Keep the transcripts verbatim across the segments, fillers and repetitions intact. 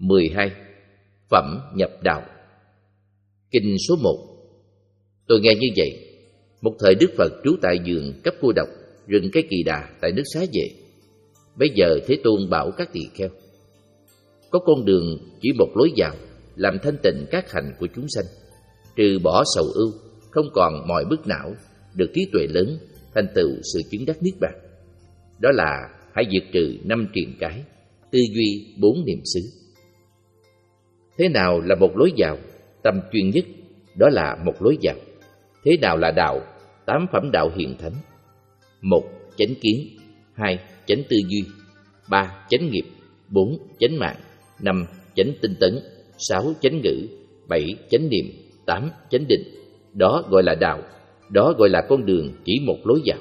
mười hai. Phẩm nhập đạo. Kinh số một. Tôi nghe như vậy, một thời Đức Phật trú tại vườn Cấp Cô Độc, rừng Cây Kỳ Đà tại nước Xá Vệ. Bây giờ Thế Tôn bảo các tỳ kheo: có con đường chỉ một lối vào, làm thanh tịnh các hành của chúng sanh, trừ bỏ sầu ưu, không còn mọi bức não, được trí tuệ lớn, thành tựu sự chứng đắc niết bàn. Đó là hãy diệt trừ năm triền cái, tư duy bốn niệm xứ. Thế nào là một lối vào? Tâm chuyên nhất, đó là một lối vào. Thế nào là đạo? Tám phẩm đạo hiền thánh. Một, chánh kiến. Hai, chánh tư duy. Ba, chánh nghiệp. Bốn, chánh mạng. Năm, chánh tinh tấn. Sáu, chánh ngữ. Bảy, chánh niệm. Tám, chánh định. Đó gọi là đạo. Đó gọi là con đường chỉ một lối vào.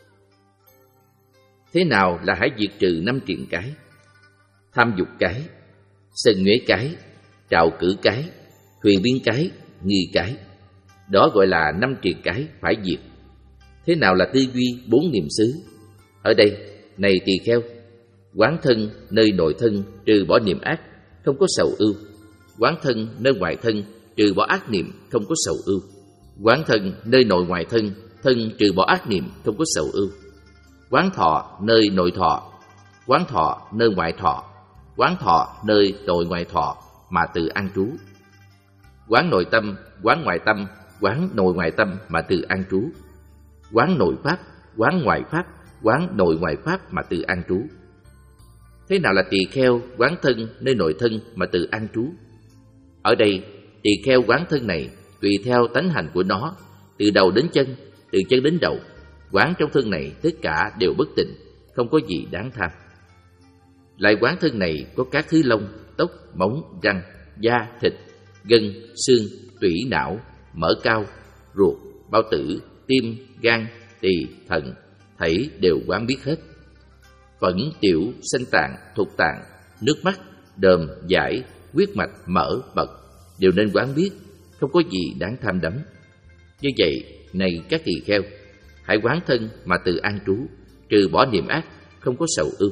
Thế nào là hãy diệt trừ năm triền cái? Tham dục cái, sân nhuế cái, trạo cử cái, huyền biên cái, nghi cái. Đó gọi là năm triền cái phải diệt. Thế nào là tư duy bốn niệm xứ? Ở đây, này tỳ kheo, quán thân nơi nội thân, trừ bỏ niệm ác, không có sầu ưu. Quán thân nơi ngoại thân, trừ bỏ ác niệm, không có sầu ưu. Quán thân nơi nội ngoại thân, thân trừ bỏ ác niệm, không có sầu ưu. Quán thọ nơi nội thọ, quán thọ nơi ngoại thọ, quán thọ nơi nội ngoại thọ mà tự an trú. Quán nội tâm, quán ngoại tâm, quán nội ngoại tâm mà tự an trú. Quán nội pháp, quán ngoại pháp, quán nội ngoại pháp mà tự an trú. Thế nào là tỳ kheo quán thân nơi nội thân mà tự an trú? Ở đây, tỳ kheo quán thân này tùy theo tánh hành của nó, từ đầu đến chân, từ chân đến đầu. Quán trong thân này tất cả đều bất tịnh, không có gì đáng tham. Lại quán thân này có các thứ lông, tóc, móng, răng, da, thịt, gân, xương, tủy, não, mỡ cao, ruột, bao tử, tim, gan, tỳ, thận, thảy đều quán biết hết. Phẫn, tiểu, sanh tạng, thục tạng, nước mắt, đờm, giải, huyết mạch, mỡ, bật đều nên quán biết, không có gì đáng tham đắm. Như vậy, này các tỳ kheo, hãy quán thân mà tự an trú, trừ bỏ niệm ác, không có sầu ưu.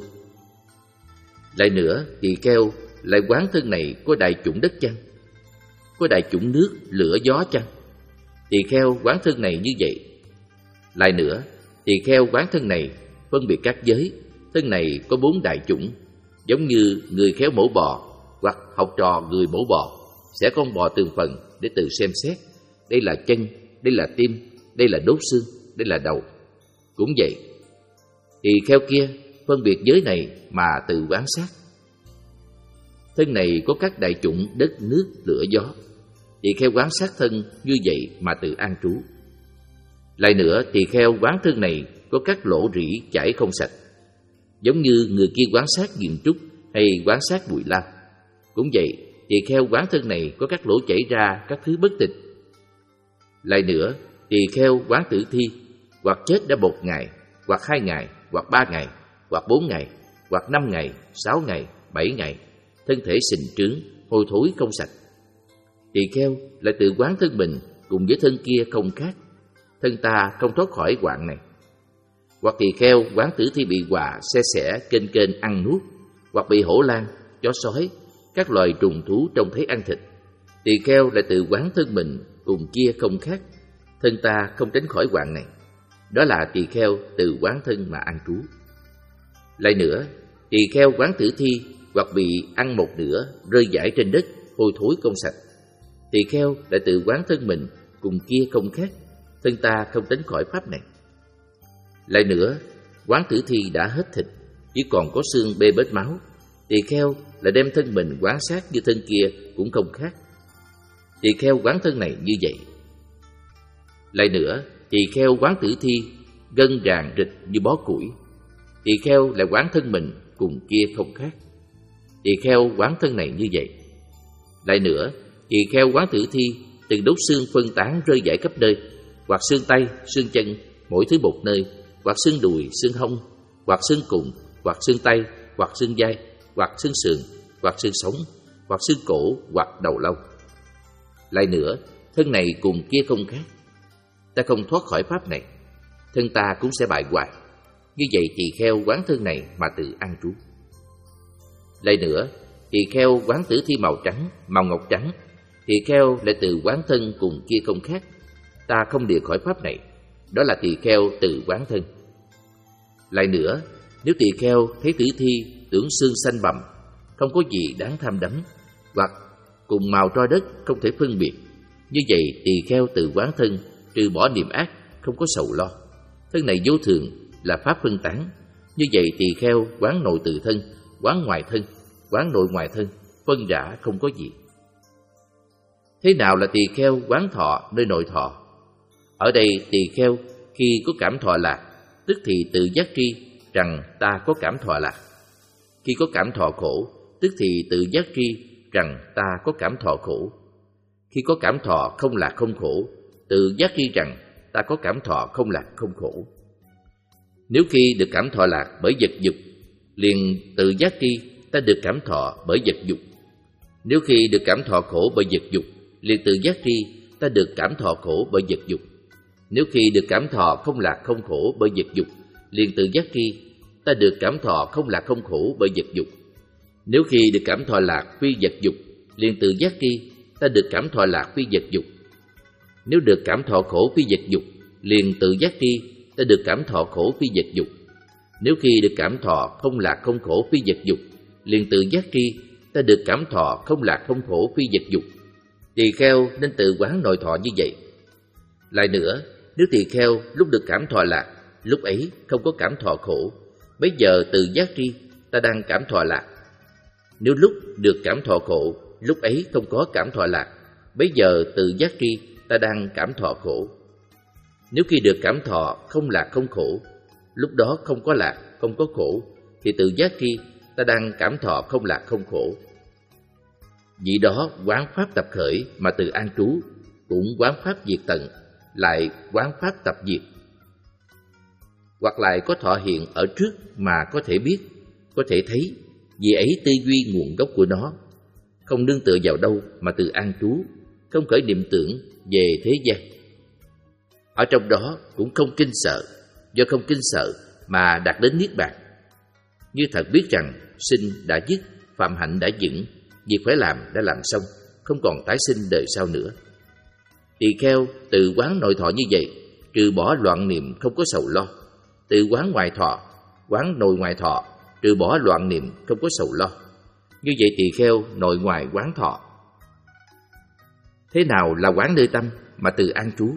Lại nữa, tỳ kheo lại quán thân này có đại chủng đất chăng? Có đại chủng nước, lửa, gió chăng? Tỳ kheo quán thân này như vậy. Lại nữa, tỳ kheo quán thân này phân biệt các giới, thân này có bốn đại chủng, giống như người khéo mổ bò hoặc học trò người mổ bò sẽ con bò từng phần để tự xem xét. Đây là chân, đây là tim, đây là đốt xương, đây là đầu. Cũng vậy, tỳ kheo kia phân biệt giới này mà tự quán sát. Thân này có các đại chủng đất, nước, lửa, gió. Tỳ kheo quán sát thân như vậy mà tự an trú. Lại nữa, tỳ kheo quán thân này có các lỗ rỉ chảy không sạch, giống như người kia quán sát diệm trúc hay quán sát bụi lam. Cũng vậy, tỳ kheo quán thân này có các lỗ chảy ra các thứ bất tịnh. Lại nữa, tỳ kheo quán tử thi, hoặc chết đã một ngày, hoặc hai ngày, hoặc ba ngày, hoặc bốn ngày, hoặc năm ngày, sáu ngày, bảy ngày, thân thể sình trướng, hôi thối không sạch. Tỳ kheo lại tự quán thân mình cùng với thân kia không khác, thân ta không thoát khỏi hoạn này. Hoặc tỳ kheo quán tử thi bị họa xe xẻ kênh kênh ăn nuốt, hoặc bị hổ lang, chó sói, các loài trùng thú trông thấy ăn thịt. Tỳ kheo lại tự quán thân mình cùng kia không khác, thân ta không tránh khỏi hoạn này. Đó là tỳ kheo tự quán thân mà an trú. Lại nữa, tỳ kheo quán tử thi hoặc bị ăn một nửa rơi rải trên đất, hôi thối không sạch. Tỳ kheo lại tự quán thân mình cùng kia không khác, thân ta không tránh khỏi pháp này. Lại nữa, quán tử thi đã hết thịt, chỉ còn có xương bê bết máu. Tỳ kheo lại đem thân mình quán sát như thân kia cũng không khác. Tỳ kheo quán thân này như vậy. Lại nữa, tỳ kheo quán tử thi gân ràng rịch như bó củi. Tỳ kheo lại quán thân mình cùng kia không khác. Tỳ kheo quán thân này như vậy. Lại nữa, tỳ kheo quán tử thi từng đốt xương phân tán rơi rải khắp nơi, hoặc xương tay, xương chân, mỗi thứ một nơi, hoặc xương đùi, xương hông, hoặc xương cùng, hoặc xương tay, hoặc xương vai, hoặc xương sườn, hoặc xương sống, hoặc xương cổ, hoặc đầu lâu. Lại nữa, thân này cùng kia không khác. Ta không thoát khỏi pháp này, thân ta cũng sẽ bại hoại. Như vậy tỳ kheo quán thân này mà tự an trú. Lại nữa, tỳ kheo quán tử thi màu trắng, màu ngọc trắng, tỳ kheo lại tự quán thân cùng kia không khác. Ta không lìa khỏi pháp này, đó là tỳ kheo tự quán thân. Lại nữa, nếu tỳ kheo thấy tử thi tưởng xương xanh bầm, không có gì đáng tham đắm, hoặc cùng màu tro đất không thể phân biệt, như vậy tỳ kheo tự quán thân, trừ bỏ niệm ác, không có sầu lo. Thân này vô thường, là pháp phân tán. Như vậy tỳ kheo quán nội tự thân, quán ngoài thân, quán nội ngoài thân, phân rã không có gì. Thế nào là tỳ kheo quán thọ nơi nội thọ? Ở đây tỳ kheo khi có cảm thọ lạc, tức thì tự giác tri rằng ta có cảm thọ lạc. Khi có cảm thọ khổ, tức thì tự giác tri rằng ta có cảm thọ khổ. Khi có cảm thọ không lạc không khổ, tự giác tri rằng ta có cảm thọ không lạc không khổ. Nếu khi được cảm thọ lạc bởi vật dục, liền tự giác tri ta được cảm thọ bởi vật dục. Nếu khi được cảm thọ khổ bởi vật dục, liền tự giác tri ta được cảm thọ khổ bởi vật dục. Nếu khi được cảm thọ không lạc không khổ bởi vật dục, liền tự giác tri ta được cảm thọ không lạc không khổ bởi vật dục. Nếu khi được cảm thọ lạc phi vật dục, liền tự giác tri ta được cảm thọ lạc phi vật dục. Nếu được cảm thọ khổ phi vật dục, liền tự giác tri ta được cảm thọ khổ phi vật dục. Nếu khi được cảm thọ không lạc không khổ phi vật dục, liền tự giác tri ta được cảm thọ không lạc không khổ phi vật dục. Tỳ kheo nên tự quán nội thọ như vậy. Lại nữa, nếu tỳ kheo lúc được cảm thọ lạc, lúc ấy không có cảm thọ khổ, bấy giờ tự giác tri ta đang cảm thọ lạc. Nếu lúc được cảm thọ khổ, lúc ấy không có cảm thọ lạc, bấy giờ tự giác tri ta đang cảm thọ khổ. Nếu khi được cảm thọ không lạc không khổ, lúc đó không có lạc, không có khổ, thì tự giác tri ta đang cảm thọ không lạc không khổ. Vì đó quán pháp tập khởi mà từ an trú, cũng quán pháp diệt tận, lại quán pháp tập diệt. Hoặc lại có thọ hiện ở trước mà có thể biết, có thể thấy, vì ấy tư duy nguồn gốc của nó, không nương tựa vào đâu mà từ an trú, không khởi niệm tưởng về thế gian. Ở trong đó cũng không kinh sợ, do không kinh sợ mà đạt đến niết bàn. Như thật biết rằng sinh đã dứt, phạm hạnh đã vững, việc phải làm đã làm xong, không còn tái sinh đời sau nữa. Tỳ kheo tự quán nội thọ như vậy, trừ bỏ loạn niệm không có sầu lo. Tự quán ngoại thọ, quán nội ngoại thọ, trừ bỏ loạn niệm không có sầu lo. Như vậy tỳ kheo nội ngoại quán thọ. Thế nào là quán nơi tâm mà từ an trú?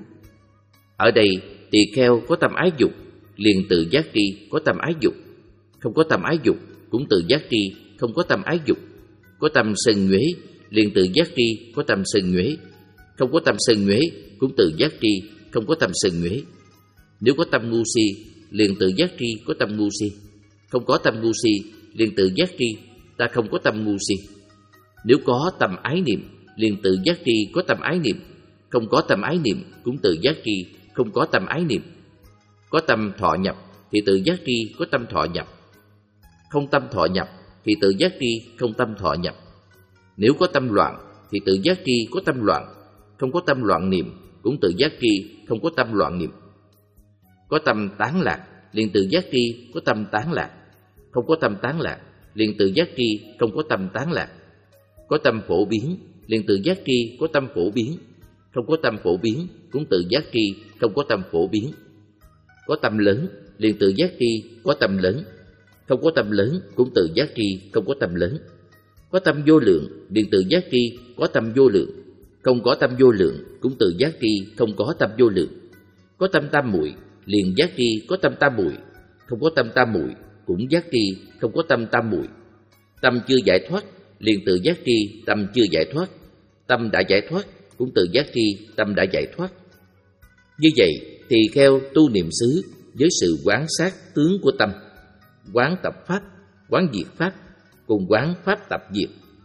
Ở đây tỳ kheo có tâm ái dục, liền tự giác tri có tâm ái dục. Không có tâm ái dục, cũng tự giác tri không có tâm ái dục. Có tâm sân nhuế, liền tự giác tri có tâm sân nhuế. Không có tâm sân nhuế, cũng tự giác tri không có tâm sân nhuế. Nếu có tâm ngu si, liền tự giác tri có tâm ngu si. Không có tâm ngu si, liền tự giác tri ta không có tâm ngu si. Nếu có tâm ái niệm, liền tự giác tri có tâm ái niệm. Không có tâm ái niệm, cũng tự giác tri không có tâm ái niệm. Có tâm thọ nhập, thì tự giác tri có tâm thọ nhập. Không tâm thọ nhập, thì tự giác tri không tâm thọ nhập. Nếu có tâm loạn, thì tự giác tri có tâm loạn. Không có tâm loạn niệm, cũng tự giác tri không có tâm loạn niệm. Có tâm tán lạc, liền tự giác tri có tâm tán lạc. Không có tâm tán lạc, liền tự giác tri không có tâm tán lạc. Có tâm phổ biến, liền tự giác tri có tâm phổ biến. Không có tâm phổ biến, cũng tự giác tri không có tâm phổ biến. Có tâm lớn, liền tự giác tri có tâm lớn. Không có tâm lớn, cũng tự giác tri không có tâm lớn. Có tâm vô lượng, liền tự giác tri có tâm vô lượng. Không có tâm vô lượng, cũng tự giác tri không có tâm vô lượng. Có tâm tam muội, liền giác tri có tâm tam muội. Không có tâm tam muội, cũng giác tri không có tâm tam muội. Tâm chưa giải thoát, liền tự giác tri tâm chưa giải thoát. Tâm đã giải thoát, cũng tự giác tri tâm đã giải thoát. Như vậy thì kheo tu niệm xứ với sự quán sát tướng của tâm, quán tập pháp, quán diệt pháp, cùng quán pháp tập diệt.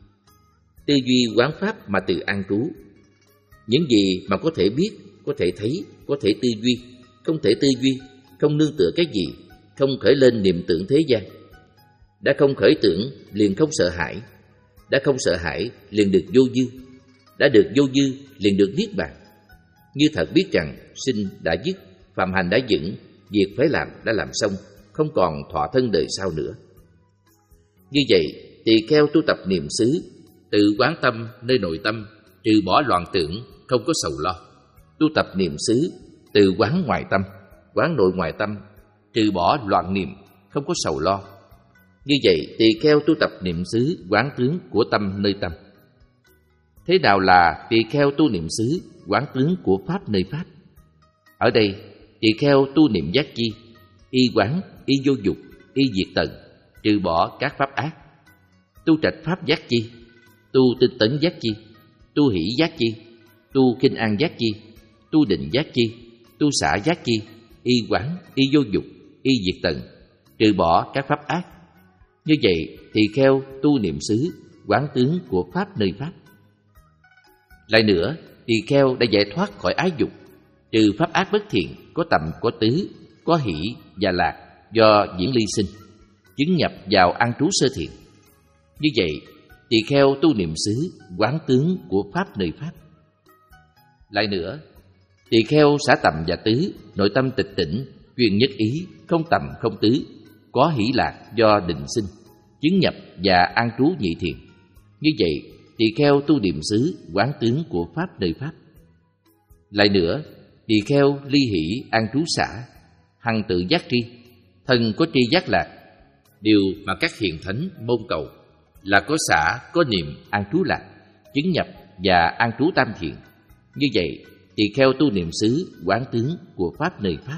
Tư duy quán pháp mà từ an trú. Những gì mà có thể biết, có thể thấy, có thể tư duy, không thể tư duy, không nương tựa cái gì, không khởi lên niệm tưởng thế gian. Đã không khởi tưởng, liền không sợ hãi. Đã không sợ hãi, liền được vô dư. Đã được vô dư, liền được niết bàn. Như thật biết rằng sinh đã dứt, phạm hành đã vững, việc phải làm đã làm xong, không còn thọ thân đời sau nữa. Như vậy, tỳ kheo tu tập niệm xứ, tự quán tâm nơi nội tâm, trừ bỏ loạn tưởng, không có sầu lo. Tu tập niệm xứ, tự quán ngoại tâm, quán nội ngoại tâm, trừ bỏ loạn niệm, không có sầu lo. Như vậy, tỳ kheo tu tập niệm xứ, quán tướng của tâm nơi tâm. Thế nào là tỳ kheo tu niệm xứ, quán tướng của pháp nơi pháp? Ở đây, tỳ kheo tu niệm giác chi, y quán, y vô dục, y diệt tận, trừ bỏ các pháp ác. Tu trạch pháp giác chi, tu tinh tấn giác chi, tu hỷ giác chi, tu kinh an giác chi, tu định giác chi, tu xả giác chi, y quán, y vô dục, y diệt tận, trừ bỏ các pháp ác. Như vậy, tỳ kheo tu niệm xứ, quán tướng của pháp nơi pháp. Lại nữa, tỳ kheo đã giải thoát khỏi ái dục, trừ pháp ác bất thiện, có tầm, có tứ, có hỷ và lạc do diễn ly sinh, chứng nhập vào an trú sơ thiện. Như vậy, tỳ kheo tu niệm xứ, quán tướng của pháp nơi pháp. Lại nữa, tỳ kheo xả tầm và tứ, nội tâm tịch tỉnh, chuyên nhất ý, không tầm không tứ, có hỷ lạc do định sinh, chứng nhập và an trú nhị thiện. Như vậy, tỳ kheo tu niệm xứ, quán tướng của pháp nơi pháp. Lại nữa, tỳ kheo ly hỷ an trú xả, hằng tự giác tri, thân có tri giác lạc, điều mà các hiền thánh môn cầu là có xả, có niệm, an trú lạc, chứng nhập và an trú tam thiện. Như vậy, tỳ kheo tu niệm xứ, quán tướng của pháp nơi pháp.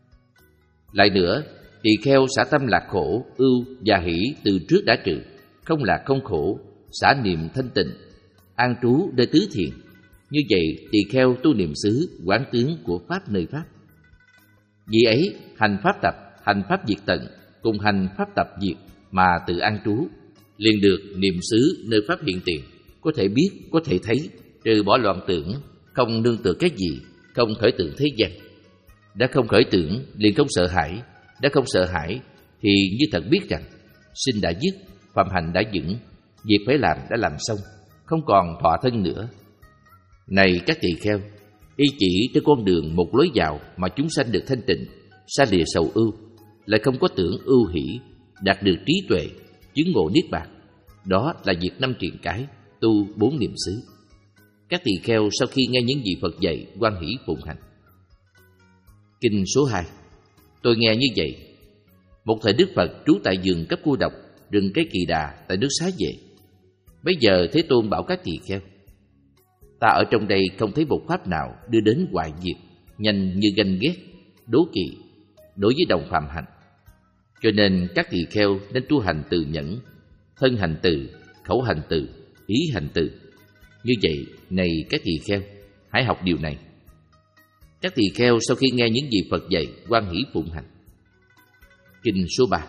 Lại nữa, tỳ kheo xả tâm lạc khổ, ưu và hỷ từ trước đã trừ, không lạc không khổ, xả niệm thanh tịnh, an trú nơi tứ thiện. Như vậy, tỳ kheo tu niệm xứ, quán tướng của pháp nơi pháp. Vì ấy, hành pháp tập, hành pháp diệt tận, cùng hành pháp tập diệt mà tự an trú, liền được niệm xứ nơi pháp hiện tiền, có thể biết, có thể thấy, trừ bỏ loạn tưởng, không nương tựa cái gì, không khởi tưởng thế gian. Đã không khởi tưởng, liền không sợ hãi. Đã không sợ hãi, thì như thật biết rằng sinh đã dứt, phạm hành đã vững, việc phải làm đã làm xong, không còn thọ thân nữa. Này các tỳ kheo, y chỉ trên con đường một lối vào mà chúng sanh được thanh tịnh, xa lìa sầu ưu, lại không có tưởng ưu hỷ, đạt được trí tuệ, chứng ngộ niết bàn. Đó là việc năm triền cái, tu bốn niệm xứ. Các tỳ kheo sau khi nghe những gì Phật dạy, hoan hỷ phụng hành. Kinh số hai. Tôi nghe như vậy. Một thời Đức Phật trú tại vườn Cấp Cô Độc, rừng Cây Kỳ Đà tại nước Xá Vệ. Bấy giờ Thế Tôn bảo các tỳ kheo: Ta ở trong đây không thấy một pháp nào đưa đến hoại diệt, nhanh như ganh ghét, đố kỵ đối với đồng phạm hành. Cho nên các tỳ kheo nên tu hành từ nhẫn, thân hành từ, khẩu hành từ, ý hành từ. Như vậy, này các tỳ kheo, hãy học điều này. Các tỳ kheo sau khi nghe những gì Phật dạy, hoan hỷ phụng hành. Kinh số ba.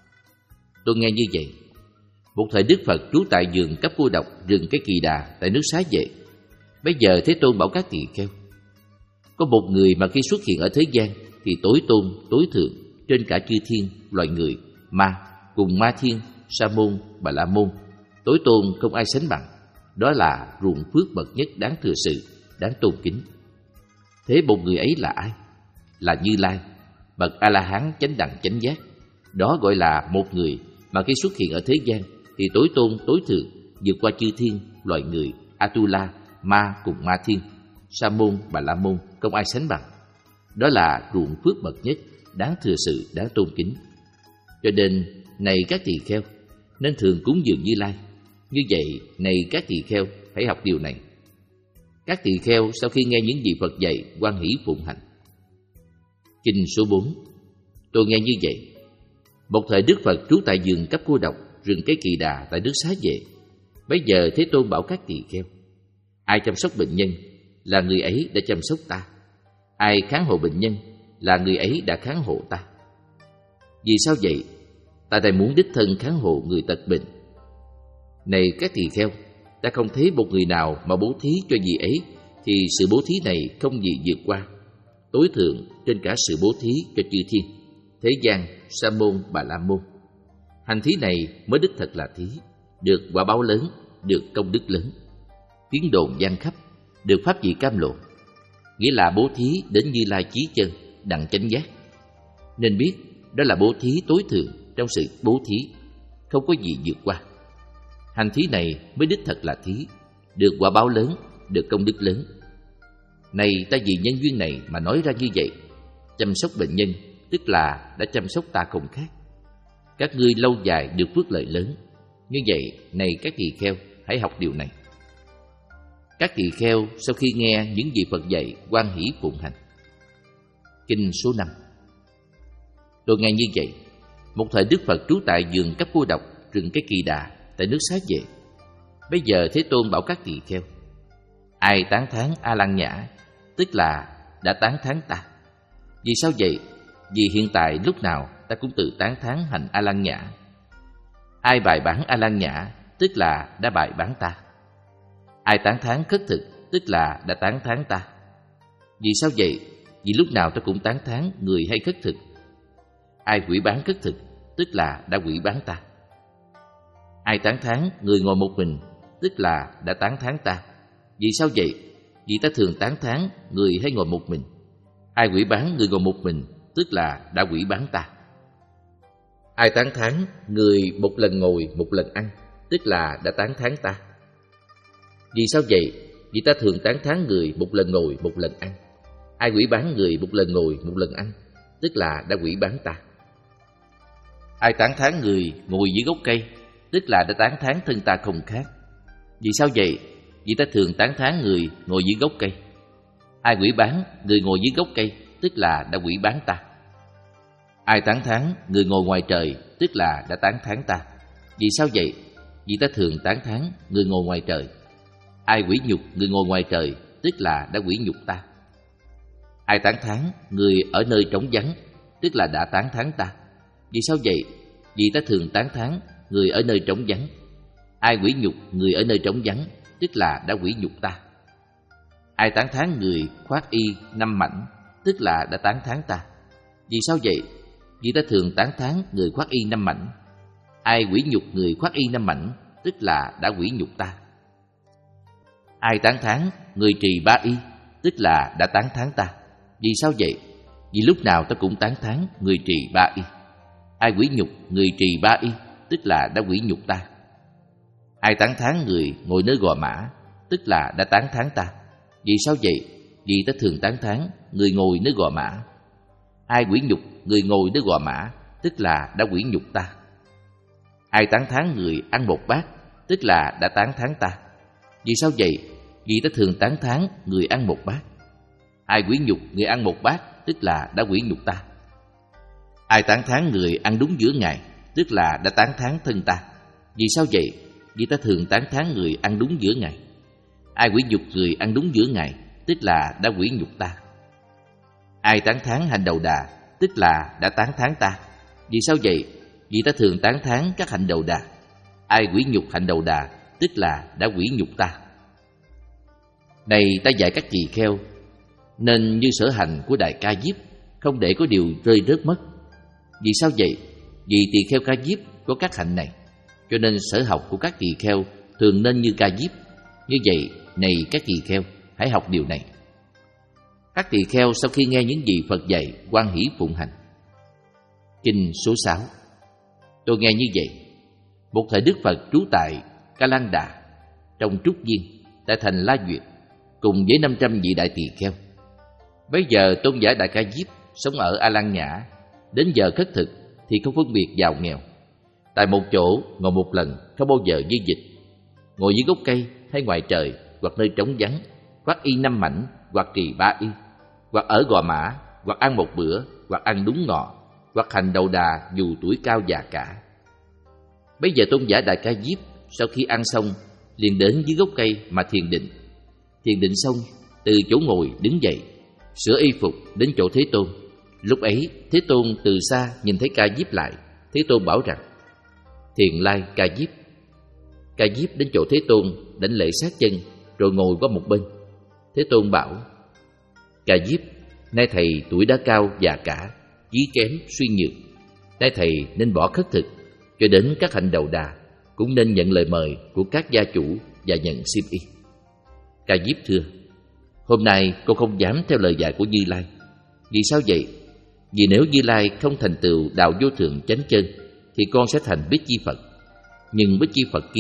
Tôi nghe như vậy. Một thời Đức Phật trú tại vườn Cấp Cô Độc, rừng Cây Kỳ Đà tại nước Xá Vệ. Bây giờ Thế Tôn bảo các tỳ kheo: Có một người mà khi xuất hiện ở thế gian thì tối tôn, tối thượng trên cả chư thiên, loài người, ma, cùng ma thiên, sa môn, bà la môn, tối tôn không ai sánh bằng. Đó là ruộng phước bậc nhất đáng thừa sự, đáng tôn kính. Thế một người ấy là ai? Là Như Lai, bậc A-la-hán chánh đẳng chánh giác. Đó gọi là một người mà khi xuất hiện ở thế gian thì tối tôn, tối thượng, vượt qua chư thiên, loài người, Atula, ma cùng ma thiên, sa môn, bà la môn, không ai sánh bằng. Đó là ruộng phước bậc nhất, đáng thừa sự, đáng tôn kính. Cho nên, này các tỳ kheo, nên thường cúng dường Như Lai. Như vậy, này các tỳ kheo, hãy học điều này. Các tỳ kheo sau khi nghe những gì Phật dạy, hoan hỷ phụng hành. Kinh số bốn. Tôi nghe như vậy. Một thời Đức Phật trú tại vườn Cấp Cô Độc, rừng Cây Kỳ Đà tại nước Xá Vệ. Bấy giờ Thế Tôn bảo các tỳ kheo: Ai chăm sóc bệnh nhân là người ấy đã chăm sóc ta. Ai kháng hộ bệnh nhân là người ấy đã kháng hộ ta. Vì sao vậy? Ta đây muốn đích thân kháng hộ người tật bệnh. Này các tỳ kheo, ta không thấy một người nào mà bố thí cho gì ấy, thì sự bố thí này không gì vượt qua, tối thượng trên cả sự bố thí cho chư thiên, thế gian, sa môn, bà la môn. Hành thí này mới đích thật là thí, được quả báo lớn, được công đức lớn, tiếng đồn vang khắp, được pháp vị cam lộ. Nghĩa là bố thí đến Như Lai chí chân, đặng chánh giác. Nên biết đó là bố thí tối thượng trong sự bố thí, không có gì vượt qua. hành thí này mới đích thật là thí, được quả báo lớn, được công đức lớn. Này ta vì nhân duyên này mà nói ra như vậy, chăm sóc bệnh nhân tức là đã chăm sóc ta không khác. Các ngươi lâu dài được phước lợi lớn. Như vậy, này các tỳ kheo, hãy học điều này. Các tỳ kheo sau khi nghe những gì Phật dạy, hoan hỷ phụng hành. Kinh số năm. Tôi nghe như vậy, một thời Đức Phật trú tại vườn Cấp Cô Độc, rừng Cái Kỳ Đà, tại nước Xá Vệ. Bây giờ Thế Tôn bảo các tỳ kheo: ai tán thán A Lăng Nhã, tức là đã tán thán ta. Vì sao vậy? Vì hiện tại lúc nào ta cũng tự tán thán hành A Lăng Nhã. Ai bài bản A Lăng Nhã, tức là đã bài bản ta. Ai tán thán khất thực, tức là đã tán thán ta. Vì sao vậy? Vì lúc nào ta cũng tán thán người hay khất thực. Ai quỷ bán khất thực, tức là đã quỷ bán ta. Ai tán thán người ngồi một mình, tức là đã tán thán ta. Vì sao vậy? Vì ta thường tán thán người hay ngồi một mình. Ai quỷ bán người ngồi một mình, tức là đã quỷ bán ta. Ai tán thán người một lần ngồi một lần ăn, tức là đã tán thán ta. Vì sao vậy? Vì ta thường tán thán người một lần ngồi một lần ăn. Ai quỷ bán người một lần ngồi một lần ăn, tức là đã quỷ bán ta. Ai tán thán người ngồi dưới gốc cây, tức là đã tán thán thân ta không khác. Vì sao vậy? Vì ta thường tán thán người ngồi dưới gốc cây. Ai quỷ bán người ngồi dưới gốc cây, tức là đã quỷ bán ta. Ai tán thán người ngồi ngoài trời, tức là đã tán thán ta. Vì sao vậy? Vì ta thường tán thán người ngồi ngoài trời. Ai quỷ nhục người ngồi ngoài trời, tức là đã quỷ nhục ta. Ai tán thán người ở nơi trống vắng, tức là đã tán thán ta. Vì sao vậy? Vì ta thường tán thán người ở nơi trống vắng. Ai quỷ nhục người ở nơi trống vắng, tức là đã quỷ nhục ta. Ai tán thán người khoác y năm mảnh, tức là đã tán thán ta. Vì sao vậy? Vì ta thường tán thán người khoác y năm mảnh. Ai quỷ nhục người khoác y năm mảnh, tức là đã quỷ nhục ta. Ai tán thán người trì ba y, tức là đã tán thán ta. Vì sao vậy? Vì lúc nào ta cũng tán thán người trì ba y. Ai quỷ nhục người trì ba y, tức là đã quỷ nhục ta. Ai tán thán người ngồi nơi gò mã, tức là đã tán thán ta. Vì sao vậy? Vì ta thường tán thán người ngồi nơi gò mã. Ai quỷ nhục người ngồi nơi gò mã, tức là đã quỷ nhục ta. Ai tán thán người ăn một bát, tức là đã tán thán ta. Vì sao vậy? Vì ta thường tán thán người ăn một bát. Ai quỷ nhục người ăn một bát, tức là đã quỷ nhục ta. Ai tán thán người ăn đúng giữa ngày, tức là đã tán thán thân ta. Vì sao vậy? Vì ta thường tán thán người ăn đúng giữa ngày. Ai quỷ nhục người ăn đúng giữa ngày, tức là đã quỷ nhục ta. Ai tán thán hành đầu đà, tức là đã tán thán ta. Vì sao vậy? Vì ta thường tán thán các hành đầu đà. Ai quỷ nhục hành đầu đà, tức là đã quỷ nhục ta. Này ta dạy các tỳ kheo, nên như sở hành của Đại Ca Diếp, không để có điều rơi rớt mất. Vì sao vậy? Vì tỳ kheo Ca Diếp có các hạnh này, cho nên sở học của các tỳ kheo thường nên như Ca Diếp. Như vậy, này các tỳ kheo, hãy học điều này. Các tỳ kheo sau khi nghe những gì Phật dạy, hoan hỷ phụng hành. Kinh số sáu. Tôi nghe như vậy, một thời Đức Phật trú tại Ca Lan Đà, trong Trúc Viên, tại thành La Duyệt, cùng với năm trăm vị đại tỳ kheo. Bây giờ tôn giả Đại Ca Diếp sống ở A Lăng Nhã, đến giờ khất thực thì không phân biệt giàu nghèo. Tại một chỗ ngồi một lần, không bao giờ dư dịch. Ngồi dưới gốc cây hay ngoài trời, hoặc nơi trống vắng, khoác y năm mảnh, hoặc trì ba y, hoặc ở gò mã, hoặc ăn một bữa, hoặc ăn đúng ngọ, hoặc hành đầu đà dù tuổi cao già cả. Bây giờ tôn giả Đại Ca Diếp sau khi ăn xong liền đến dưới gốc cây mà thiền định. Thiền định xong, từ chỗ ngồi đứng dậy, sửa y phục đến chỗ Thế Tôn. Lúc ấy Thế Tôn từ xa nhìn thấy Ca Diếp lại. Thế Tôn bảo rằng: Thiền lai Ca Diếp. Ca Diếp đến chỗ Thế Tôn, đảnh lễ sát chân, rồi ngồi qua một bên. Thế Tôn bảo: Ca Diếp, nay thầy tuổi đã cao già cả, trí kém suy nhược. Nay thầy nên bỏ khất thực, cho đến các hạnh đầu đà, cũng nên nhận lời mời của các gia chủ và nhận xiêm y. Ca Diếp thưa: Hôm nay con không dám theo lời dạy của Như Lai. Vì sao vậy? Vì nếu Như Lai không thành tựu đạo vô thượng chánh chân, thì con sẽ thành Bích Chi Phật. Nhưng Bích Chi Phật kia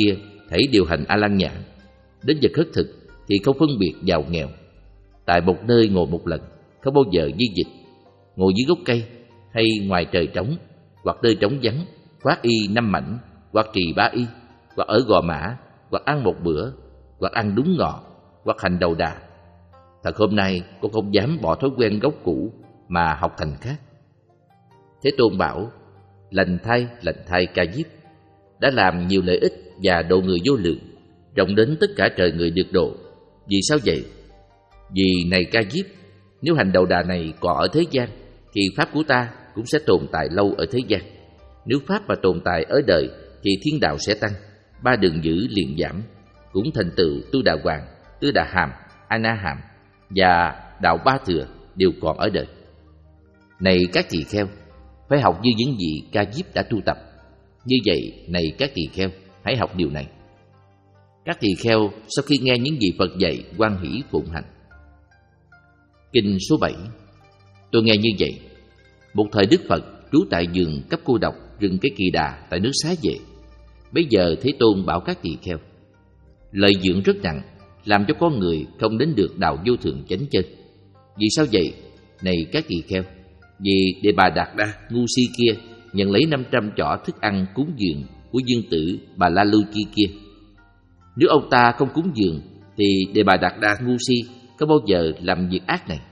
thảy điều hành A Lăng Nhã. Đến giờ khất thực thì không phân biệt giàu nghèo. Tại một nơi ngồi một lần, không bao giờ di dịch. Ngồi dưới gốc cây, hay ngoài trời trống, hoặc nơi trống vắng, khoác y năm mảnh, hoặc trì ba y, hoặc ở Gò Mã, hoặc ăn một bữa, hoặc ăn đúng ngọ, hoặc hành đầu đà. Thật hôm nay con không dám bỏ thói quen gốc cũ mà học thành khác. Thế Tôn bảo: lành thay, lành thay Ca Diếp, đã làm nhiều lợi ích và độ người vô lượng, rộng đến tất cả trời người được độ. Vì sao vậy? Vì này Ca Diếp, nếu hành đầu đà này còn ở thế gian thì pháp của ta cũng sẽ tồn tại lâu ở thế gian. Nếu pháp mà tồn tại ở đời thì thiên đạo sẽ tăng, ba đường dữ liền giảm, cũng thành tựu Tu Đà Hoàng, Tư Đà Hàm, A Na Hàm và đạo Ba Thừa đều còn ở đời. Này các tỳ kheo, phải học như những gì Ca Diếp đã tu tập. Như vậy, này các tỳ kheo, hãy học điều này. Các tỳ kheo sau khi nghe những gì Phật dạy, hoan hỷ phụng hành. Kinh số bảy. Tôi nghe như vậy. Một thời Đức Phật trú tại vườn Cấp Cô Độc, rừng Cây Kỳ Đà tại nước Xá Vệ. Bấy giờ Thế Tôn bảo các tỳ kheo: lợi dưỡng rất nặng, làm cho con người không đến được đạo vô thượng chánh chân. Vì sao vậy? Này các tỳ kheo, vì Đề Bà Đạt Đa ngu si kia nhận lấy năm trăm chỏ thức ăn cúng dường của dương tử Bà La Lưu Chi kia. Nếu ông ta không cúng dường thì Đề Bà Đạt Đa ngu si có bao giờ làm việc ác này.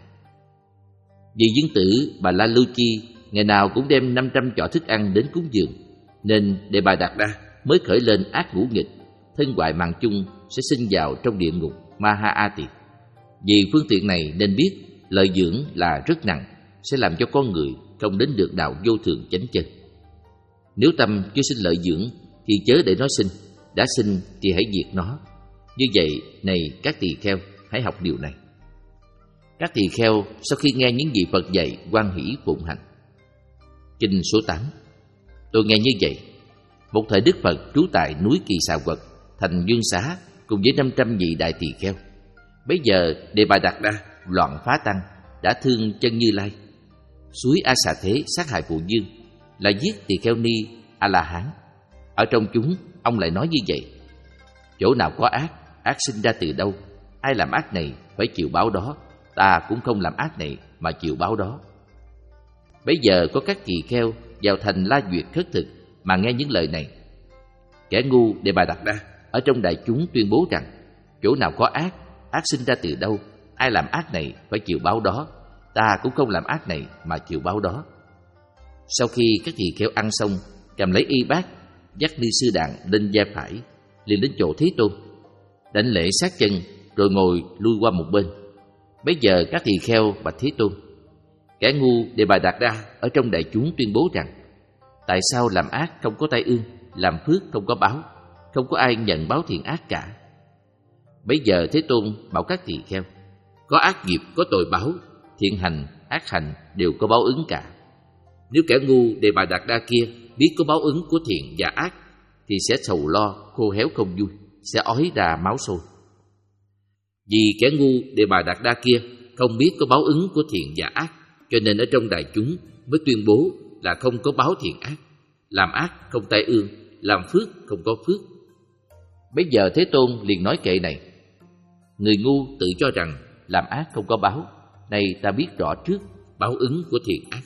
Vì dương tử Bà La Lưu Chi ngày nào cũng đem năm trăm chỏ thức ăn đến cúng dường, nên Đề Bà Đạt Đa mới khởi lên ác ngũ nghịch, thân hoại mạng chung sẽ sinh vào trong địa ngục Maha-A-Tỳ. Vì phương tiện này nên biết lợi dưỡng là rất nặng, sẽ làm cho con người không đến được đạo vô thượng chánh chân. Nếu tâm chưa sinh lợi dưỡng thì chớ để nó sinh, đã sinh thì hãy diệt nó. Như vậy, này các tỳ kheo, hãy học điều này. Các tỳ kheo sau khi nghe những gì Phật dạy, hoan hỷ phụng hành. Kinh số tám. Tôi nghe như vậy. Một thời Đức Phật trú tại núi Kỳ Xà Quật, thành Dương Xá, cùng với năm trăm vị đại tỳ kheo. Bấy giờ Đề Bà Đạt Đa loạn phá tăng, đã thương chân Như Lai, suối A Xà Thế sát hại Phụ Dương, là giết tỳ kheo ni A La Hán. Ở trong chúng, ông lại nói như vậy: chỗ nào có ác, ác sinh ra từ đâu? Ai làm ác này phải chịu báo đó, ta cũng không làm ác này mà chịu báo đó. Bấy giờ có các tỳ kheo vào thành La Duyệt khất thực mà nghe những lời này. Kẻ ngu Đề Bà Đạt Đa ở trong đại chúng tuyên bố rằng: chỗ nào có ác, ác sinh ra từ đâu? Ai làm ác này phải chịu báo đó, ta cũng không làm ác này mà chịu báo đó. Sau khi các tỳ kheo ăn xong, cầm lấy y bát, dắt Ni Sư Đàn lên vai phải, liền đến chỗ Thế Tôn, đảnh lễ sát chân, rồi ngồi lui qua một bên. Bấy giờ các tỳ kheo bạch Thế Tôn: kẻ ngu Đề Bà Đạt Đa ở trong đại chúng tuyên bố rằng: tại sao làm ác không có tai ương, làm phước không có báo, không có ai nhận báo thiện ác cả. Bấy giờ Thế Tôn bảo các tỳ kheo: có ác nghiệp có tội báo, thiện hành, ác hành đều có báo ứng cả. Nếu kẻ ngu Đề Bà Đạt Đa kia biết có báo ứng của thiện và ác thì sẽ sầu lo, khô héo không vui, sẽ ói ra máu sôi. Vì kẻ ngu Đề Bà Đạt Đa kia không biết có báo ứng của thiện và ác, cho nên ở trong đại chúng mới tuyên bố là không có báo thiện ác, làm ác không tai ương, làm phước không có phước. Bây giờ Thế Tôn liền nói kệ này: người ngu tự cho rằng làm ác không có báo, này ta biết rõ trước báo ứng của thiện ác.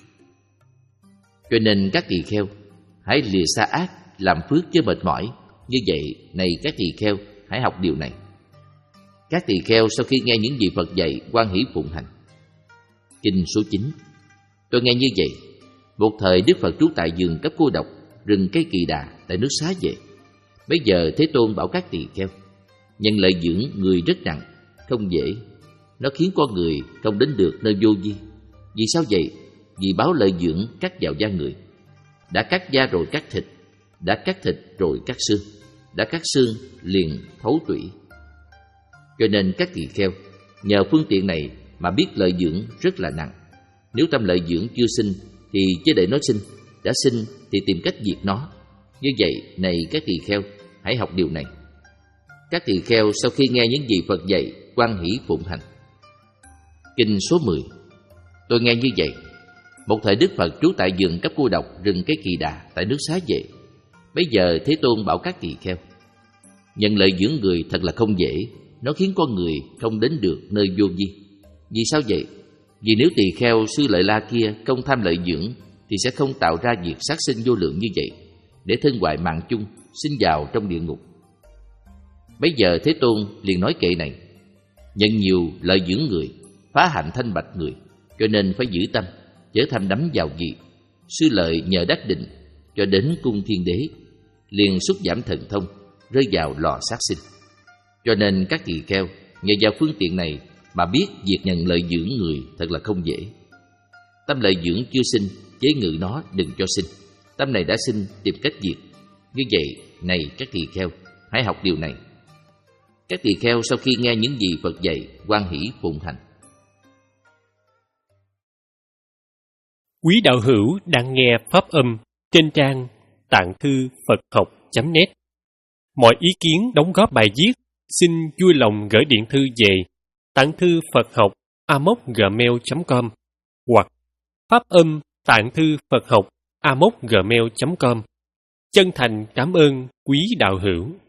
Cho nên các tỳ kheo hãy lìa xa ác, làm phước chứ mệt mỏi. Như vậy, này các tỳ kheo, hãy học điều này. Các tỳ kheo sau khi nghe những gì Phật dạy, hoan hỷ phụng hành. Kinh số chín. Tôi nghe như vậy. Một thời Đức Phật trú tại vườn Cấp Cô Độc, rừng Cây Kỳ Đà tại nước Xá Vệ. Bây giờ Thế Tôn bảo các tỳ kheo: nhân lợi dưỡng người rất nặng, không dễ. Nó khiến con người không đến được nơi vô vi. Vì sao vậy? Vì báo lợi dưỡng cắt vào da người. Đã cắt da rồi cắt thịt, đã cắt thịt rồi cắt xương, đã cắt xương liền thấu tủy. Cho nên các tỳ kheo nhờ phương tiện này mà biết lợi dưỡng rất là nặng. Nếu tâm lợi dưỡng chưa sinh thì chứ để nó sinh, đã sinh thì tìm cách diệt nó. Như vậy, này các tỳ kheo, hãy học điều này. Các tỳ kheo sau khi nghe những gì Phật dạy, hoan hỷ phụng hành. Kinh số mười. Tôi nghe như vậy. Một thời Đức Phật trú tại vườn Cấp Cô Độc, rừng Cây Kỳ Đà tại nước Xá Vệ. Bấy giờ Thế Tôn bảo các tỳ kheo: Nhận lợi dưỡng người thật là không dễ. Nó khiến con người không đến được nơi vô vi. Vì sao vậy? Vì nếu tỳ kheo sư lợi la kia không tham lợi dưỡng thì sẽ không tạo ra việc sát sinh vô lượng như vậy, để thân hoại mạng chung, sinh vào trong địa ngục. Bấy giờ Thế Tôn liền nói kệ này: nhận nhiều lợi dưỡng người, phá hạnh thanh bạch người, cho nên phải giữ tâm, chớ tham đắm vào gì. Sư lợi nhờ đắc định cho đến cung thiên đế, liền xúc giảm thần thông, rơi vào lò sát sinh. Cho nên các tỳ kheo nhờ vào phương tiện này mà biết việc nhận lợi dưỡng người thật là không dễ. Tâm lợi dưỡng chưa sinh, chế ngự nó đừng cho sinh. Tâm này đã sinh, tìm cách diệt. Như vậy, này các tỳ kheo, hãy học điều này. Các tỳ kheo sau khi nghe những gì Phật dạy, hoan hỷ phụng hành. Quý đạo hữu đang nghe pháp âm trên trang tạng thư Phật học chấm net. Mọi ý kiến đóng góp bài viết xin vui lòng gửi điện thư về tạng thư Phật học a m o gmail chấm com hoặc pháp âm tạng thư Phật học a m o gmail chấm com. Chân thành cảm ơn quý đạo hữu.